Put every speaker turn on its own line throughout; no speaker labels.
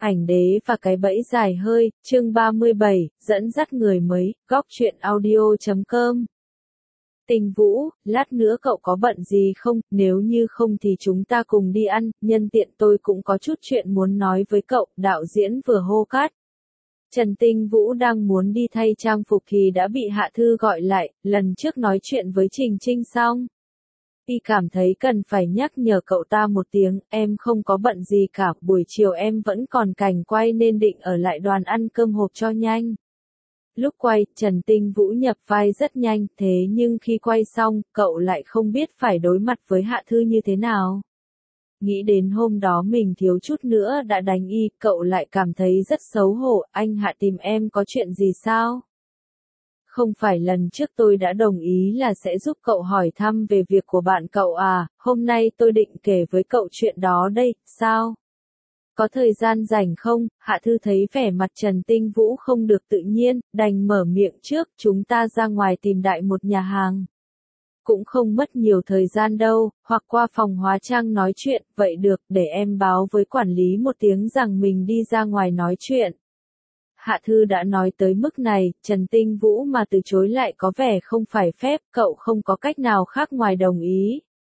Ảnh đế và cái bẫy dài hơi, chương 37, dẫn dắt người mới, góc truyện audio.com. Tình Vũ, lát nữa cậu có bận gì không, nếu như không thì chúng ta cùng đi ăn, nhân tiện tôi cũng có chút chuyện muốn nói với cậu, đạo diễn vừa hô cát. Trần Tinh Vũ đang muốn đi thay trang phục thì đã bị Hạ Thư gọi lại, lần trước nói chuyện với Trình Trinh xong. Y cảm thấy cần phải nhắc nhở cậu ta một tiếng, em không có bận gì cả, buổi chiều em vẫn còn cảnh quay nên định ở lại đoàn ăn cơm hộp cho nhanh. Lúc quay, Trần Tinh Vũ nhập vai rất nhanh, thế nhưng khi quay xong, cậu lại không biết phải đối mặt với Hạ Thư như thế nào. Nghĩ đến hôm đó mình thiếu chút nữa đã đánh y, cậu lại cảm thấy rất xấu hổ, anh Hạ tìm em có chuyện gì sao? Không phải lần trước tôi đã đồng ý là sẽ giúp cậu hỏi thăm về việc của bạn cậu à, hôm nay tôi định kể với cậu chuyện đó đây, sao? Có thời gian rảnh không? Hạ Thư thấy vẻ mặt Trần Tinh Vũ không được tự nhiên, đành mở miệng trước, chúng ta ra ngoài tìm đại một nhà hàng. Cũng không mất nhiều thời gian đâu, hoặc qua phòng hóa trang nói chuyện, vậy được, để em báo với quản lý một tiếng rằng mình đi ra ngoài nói chuyện. Hạ Thư đã nói tới mức này, Trần Tinh Vũ mà từ chối lại có vẻ không phải phép, cậu không có cách nào khác ngoài đồng ý.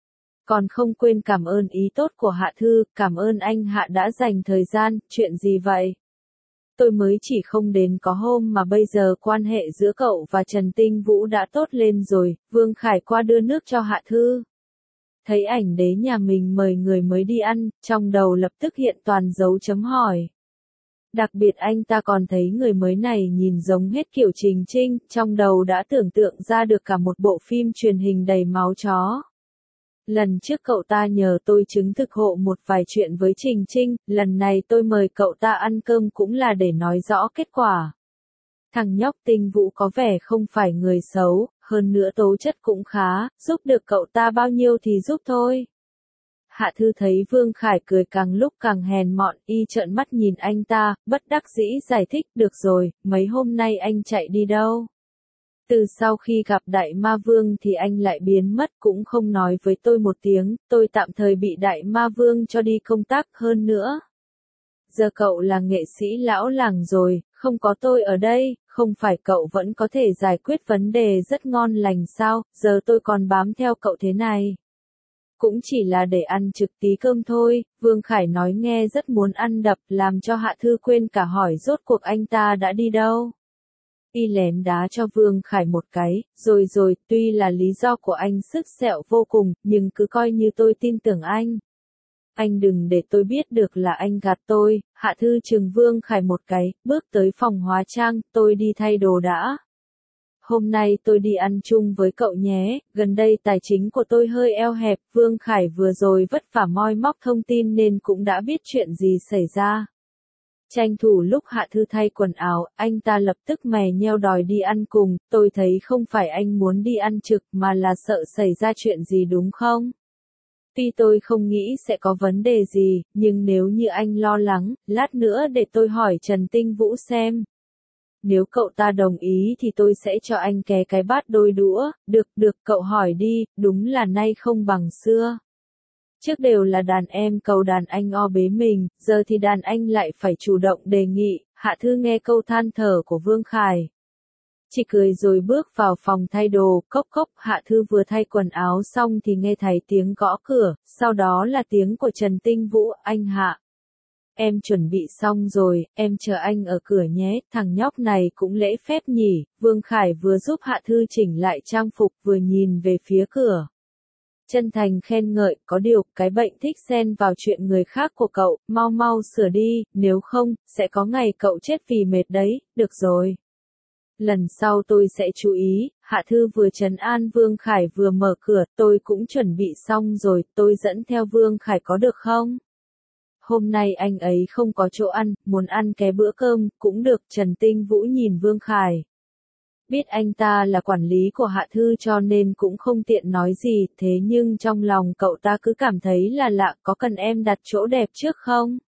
Còn không quên cảm ơn ý tốt của Hạ Thư, cảm ơn anh Hạ đã dành thời gian, chuyện gì vậy? Tôi mới chỉ không đến có hôm mà bây giờ quan hệ giữa cậu và Trần Tinh Vũ đã tốt lên rồi, Vương Khải qua đưa nước cho Hạ Thư. Thấy ảnh đế nhà mình mời người mới đi ăn, trong đầu lập tức hiện toàn dấu chấm hỏi. Đặc biệt anh ta còn thấy người mới này nhìn giống hết kiểu Trình Trinh, trong đầu đã tưởng tượng ra được cả một bộ phim truyền hình đầy máu chó. Lần trước cậu ta nhờ tôi chứng thực hộ một vài chuyện với Trình Trinh, lần này tôi mời cậu ta ăn cơm cũng là để nói rõ kết quả. Thằng nhóc Tinh Vũ có vẻ không phải người xấu, hơn nữa tố chất cũng khá, giúp được cậu ta bao nhiêu thì giúp thôi. Hạ Thư thấy Vương Khải cười càng lúc càng hèn mọn, y trợn mắt nhìn anh ta, bất đắc dĩ giải thích, được rồi, mấy hôm nay anh chạy đi đâu? Từ sau khi gặp Đại Ma Vương thì anh lại biến mất cũng không nói với tôi một tiếng, tôi tạm thời bị Đại Ma Vương cho đi công tác hơn nữa. Giờ cậu là nghệ sĩ lão làng rồi, không có tôi ở đây, không phải cậu vẫn có thể giải quyết vấn đề rất ngon lành sao, giờ tôi còn bám theo cậu thế này. Cũng chỉ là để ăn trực tí cơm thôi, Vương Khải nói nghe rất muốn ăn đập, làm cho Hạ Thư quên cả hỏi rốt cuộc anh ta đã đi đâu. Y lén đá cho Vương Khải một cái, rồi, tuy là lý do của anh sức sẹo vô cùng, nhưng cứ coi như tôi tin tưởng anh. Anh đừng để tôi biết được là anh gạt tôi, Hạ Thư chừng Vương Khải một cái, bước tới phòng hóa trang, tôi đi thay đồ đã. Hôm nay tôi đi ăn chung với cậu nhé, gần đây tài chính của tôi hơi eo hẹp, Vương Khải vừa rồi vất vả moi móc thông tin nên cũng đã biết chuyện gì xảy ra. Tranh thủ lúc Hạ Thư thay quần áo, anh ta lập tức mè nheo đòi đi ăn cùng, tôi thấy không phải anh muốn đi ăn trực mà là sợ xảy ra chuyện gì đúng không? Tuy tôi không nghĩ sẽ có vấn đề gì, nhưng nếu như anh lo lắng, lát nữa để tôi hỏi Trần Tinh Vũ xem. Nếu cậu ta đồng ý thì tôi sẽ cho anh ké cái bát đôi đũa, được cậu hỏi đi, đúng là nay không bằng xưa. Trước đều là đàn em cầu đàn anh o bế mình, giờ thì đàn anh lại phải chủ động đề nghị, Hạ Thư nghe câu than thở của Vương Khải. Chỉ cười rồi bước vào phòng thay đồ, cốc, Hạ Thư vừa thay quần áo xong thì nghe thấy tiếng gõ cửa, sau đó là tiếng của Trần Tinh Vũ, anh Hạ. Em chuẩn bị xong rồi, em chờ anh ở cửa nhé, thằng nhóc này cũng lễ phép nhỉ, Vương Khải vừa giúp Hạ Thư chỉnh lại trang phục vừa nhìn về phía cửa. Chân thành khen ngợi, có điều, cái bệnh thích xen vào chuyện người khác của cậu, mau sửa đi, nếu không, sẽ có ngày cậu chết vì mệt đấy, được rồi. Lần sau tôi sẽ chú ý, Hạ Thư vừa trấn an Vương Khải vừa mở cửa, tôi cũng chuẩn bị xong rồi, tôi dẫn theo Vương Khải có được không? Hôm nay anh ấy không có chỗ ăn, muốn ăn cái bữa cơm, cũng được, Trần Tinh Vũ nhìn Vương Khải. Biết anh ta là quản lý của Hạ Thư cho nên cũng không tiện nói gì, thế nhưng trong lòng cậu ta cứ cảm thấy là lạ, có cần em đặt chỗ đẹp trước không?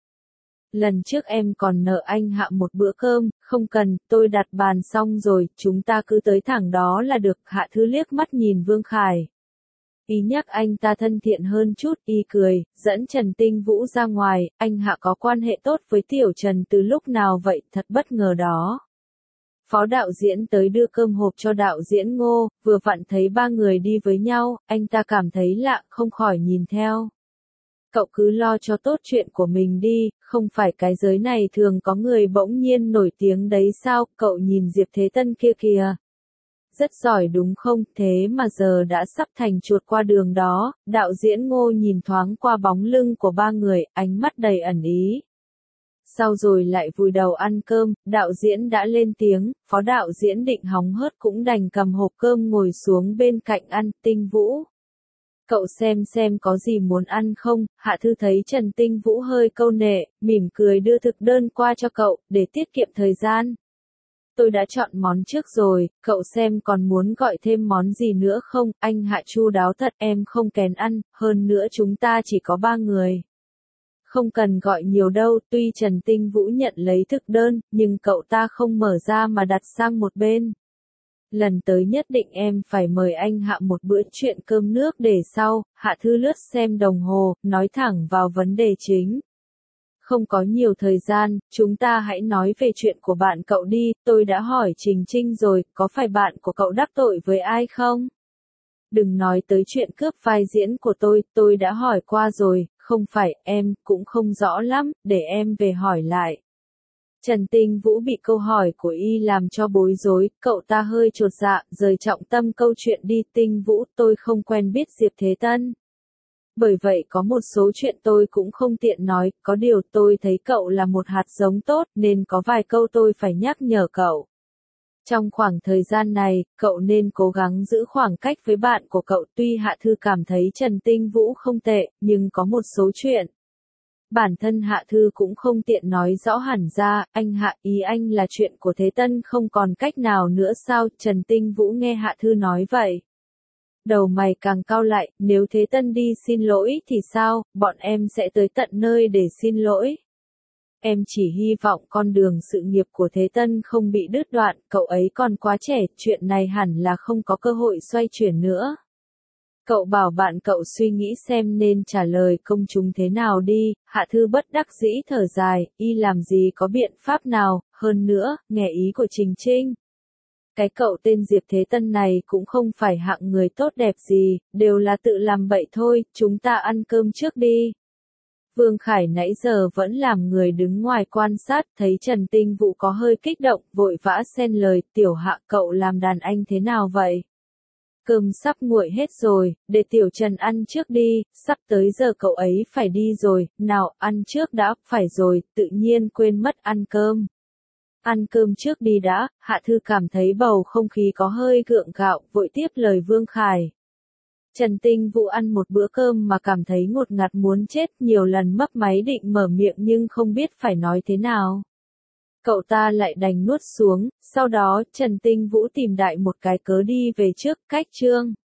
Lần trước em còn nợ anh Hạ một bữa cơm, không cần, tôi đặt bàn xong rồi, chúng ta cứ tới thẳng đó là được, Hạ Thư liếc mắt nhìn Vương Khải. Y nhắc anh ta thân thiện hơn chút, Y cười, dẫn Trần Tinh Vũ ra ngoài, anh Hạ có quan hệ tốt với Tiểu Trần từ lúc nào vậy, thật bất ngờ đó. Phó đạo diễn tới đưa cơm hộp cho đạo diễn Ngô, vừa vặn thấy ba người đi với nhau, anh ta cảm thấy lạ, không khỏi nhìn theo. Cậu cứ lo cho tốt chuyện của mình đi, không phải cái giới này thường có người bỗng nhiên nổi tiếng đấy sao, cậu nhìn Diệp Thế Tân kia kìa. Rất giỏi đúng không, thế mà giờ đã sắp thành chuột qua đường đó, đạo diễn Ngô nhìn thoáng qua bóng lưng của ba người, ánh mắt đầy ẩn ý. Sau rồi lại vùi đầu ăn cơm, đạo diễn đã lên tiếng, phó đạo diễn Định hóng hớt cũng đành cầm hộp cơm ngồi xuống bên cạnh ăn. Tinh Vũ, cậu xem có gì muốn ăn không? Hạ Thư thấy Trần Tinh Vũ hơi câu nệ, mỉm cười đưa thực đơn qua cho cậu, để tiết kiệm thời gian. Tôi đã chọn món trước rồi, cậu xem còn muốn gọi thêm món gì nữa không? Anh Hạ chu đáo thật, em không kén ăn, hơn nữa chúng ta chỉ có 3 người. Không cần gọi nhiều đâu, tuy Trần Tinh Vũ nhận lấy thực đơn, nhưng cậu ta không mở ra mà đặt sang một bên. Lần tới nhất định em phải mời anh Hạ một bữa chuyện cơm nước để sau. Hạ Thư lướt xem đồng hồ, nói thẳng vào vấn đề chính. Không có nhiều thời gian, chúng ta hãy nói về chuyện của bạn cậu đi, tôi đã hỏi Trình Trinh rồi, có phải bạn của cậu đắc tội với ai không? Đừng nói tới chuyện cướp vai diễn của tôi đã hỏi qua rồi, không phải, em cũng không rõ lắm, để em về hỏi lại. Trần Tinh Vũ bị câu hỏi của Y làm cho bối rối, cậu ta hơi chột dạ, rời trọng tâm câu chuyện đi. Tinh Vũ, tôi không quen biết Diệp Thế Tân. Bởi vậy có một số chuyện tôi cũng không tiện nói, có điều tôi thấy cậu là một hạt giống tốt, nên có vài câu tôi phải nhắc nhở cậu. Trong khoảng thời gian này, cậu nên cố gắng giữ khoảng cách với bạn của cậu. Tuy Hạ Thư cảm thấy Trần Tinh Vũ không tệ, nhưng có một số chuyện. Bản thân Hạ Thư cũng không tiện nói rõ hẳn ra, anh Hạ, ý anh là chuyện của Thế Tân không còn cách nào nữa sao? Trần Tinh Vũ nghe Hạ Thư nói vậy. Đầu mày càng cau lại, nếu Thế Tân đi xin lỗi thì sao, bọn em sẽ tới tận nơi để xin lỗi. Em chỉ hy vọng con đường sự nghiệp của Thế Tân không bị đứt đoạn, cậu ấy còn quá trẻ, chuyện này hẳn là không có cơ hội xoay chuyển nữa. Cậu bảo bạn cậu suy nghĩ xem nên trả lời công chúng thế nào đi. Hạ Thư bất đắc dĩ thở dài, Y làm gì có biện pháp nào, hơn nữa, nghe ý của Trình Trinh. Cái cậu tên Diệp Thế Tân này cũng không phải hạng người tốt đẹp gì, đều là tự làm bậy thôi, chúng ta ăn cơm trước đi. Vương Khải nãy giờ vẫn làm người đứng ngoài quan sát, thấy Trần Tinh Vũ có hơi kích động, vội vã xen lời, Tiểu Hạ cậu làm đàn anh thế nào vậy? Cơm sắp nguội hết rồi, để Tiểu Trần ăn trước đi, sắp tới giờ cậu ấy phải đi rồi, nào ăn trước đã, phải rồi, tự nhiên quên mất ăn cơm. Ăn cơm trước đi đã. Hạ Thư cảm thấy bầu không khí có hơi gượng gạo, vội tiếp lời Vương Khải. Trần Tinh Vũ ăn một bữa cơm mà cảm thấy ngột ngạt muốn chết, nhiều lần mấp máy định mở miệng nhưng không biết phải nói thế nào. Cậu ta lại đành nuốt xuống, sau đó Trần Tinh Vũ tìm đại một cái cớ đi về trước, cách chương.